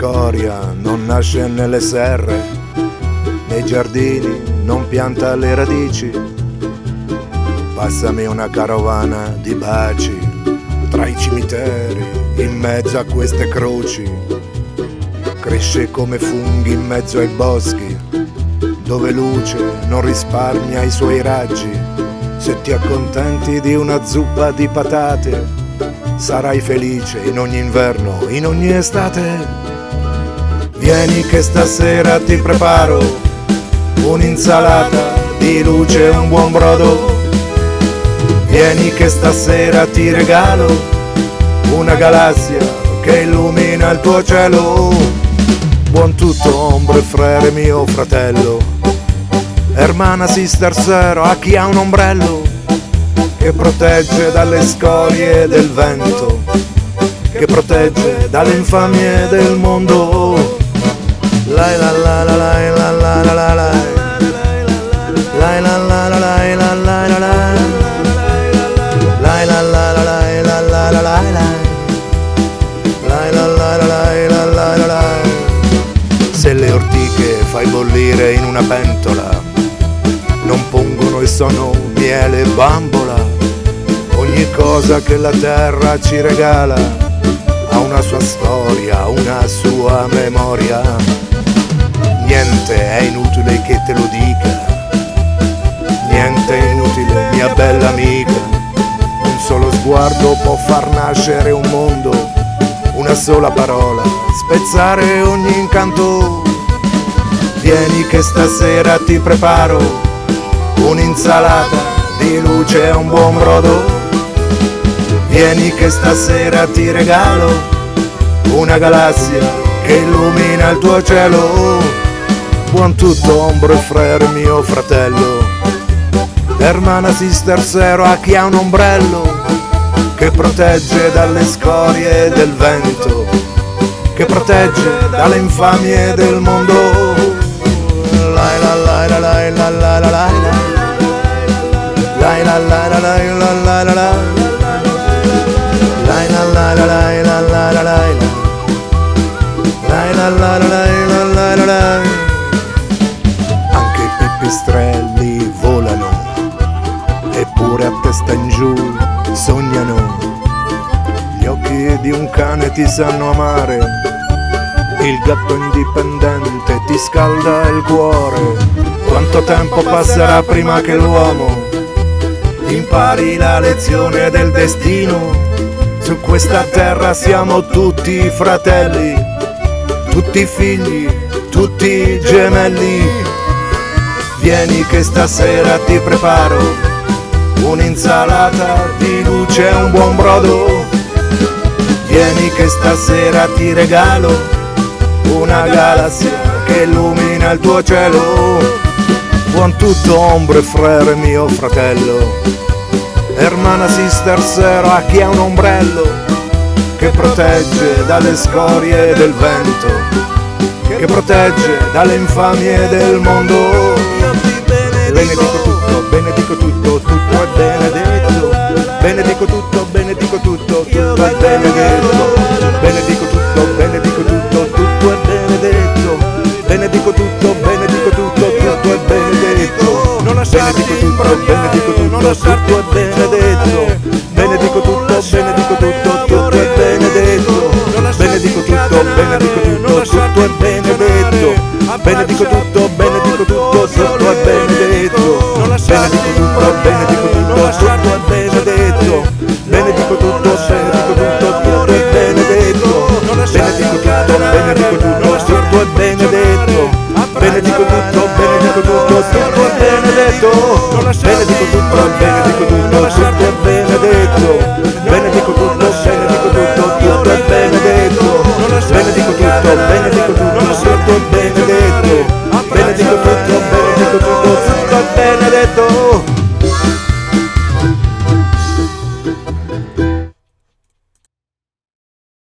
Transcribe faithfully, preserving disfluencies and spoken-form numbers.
scoria non nasce nelle serre, nei giardini non pianta le radici. Passami una carovana di baci tra i cimiteri, in mezzo a queste croci. Cresce come funghi in mezzo ai boschi, dove luce non risparmia i suoi raggi. Se ti accontenti di una zuppa di patate, sarai felice in ogni inverno, in ogni estate. Vieni che stasera ti preparo un'insalata di luce e un buon brodo. Vieni che stasera ti regalo una galassia che illumina il tuo cielo. Buon tutto, ombre, frere mio fratello, hermana, sister, sero, a chi ha un ombrello che protegge dalle scorie del vento, che protegge dalle infamie del mondo. La la la la la la la la la la la la la la la la la la la la. Se le ortiche fai bollire in una pentola, non pongono e sono miele e bambola. Ogni cosa che la terra ci regala ha una sua storia, una sua memoria. Niente è inutile che te lo dica, niente è inutile mia bella amica. Un solo sguardo può far nascere un mondo, una sola parola, spezzare ogni incanto. Vieni che stasera ti preparo un'insalata di luce e un buon brodo. Vieni che stasera ti regalo una galassia che illumina il tuo cielo. Buon tutto, ombre, frere mio fratello, hermana, sister, sero, a chi ha un ombrello che protegge dalle scorie del vento, che protegge dalle infamie del mondo. La la la la la la la la la la la la la la la la la la. La la la la la la la la la la la la la la la. Anche i pipistrelli volano, eppure a testa in giù sognano. Gli occhi di un cane ti sanno amare, il gatto indipendente ti scalda il cuore. Quanto tempo passerà prima che l'uomo impari la lezione del destino? Su questa terra siamo tutti fratelli, tutti figli, tutti gemelli. Vieni che stasera ti preparo un'insalata di luce e un buon brodo. Vieni che stasera ti regalo una galassia che illumina il tuo cielo. Buon tutto, ombre, frere mio fratello, hermana, sister, sero, a chi ha un ombrello che protegge dalle scorie del vento, che protegge dalle infamie del mondo. Benedico tutto, benedico tutto, tutto è benedetto. Benedico tutto, benedico tutto, tutto è benedetto. Benedico tutto, benedico tutto, tutto è benedetto. Benedico tutto, benedico tutto, tutto è benedetto. Benedico tutto, benedico tutto, tutto è benedetto. Benedico tutto, benedico tutto, tutto è benedetto. Benedico tutto, benedico tutto, tutto è benedetto. Benedico tutto, benedico tutto, tutto è benedetto. Benedico tutto, benedico tutto, tutto è benedetto. Benedico tutto, benedico tutto, tutto è benedetto. Benedico tutto, benedico tutto, tutto è benedetto. Benedico tutto, benedico tutto, tutto è benedetto. Benedico tutto, benedico tutto, tutto è benedetto. Benedico tutto, benedico tutto, tutto è benedetto. Benedico tutto, benedico tutto.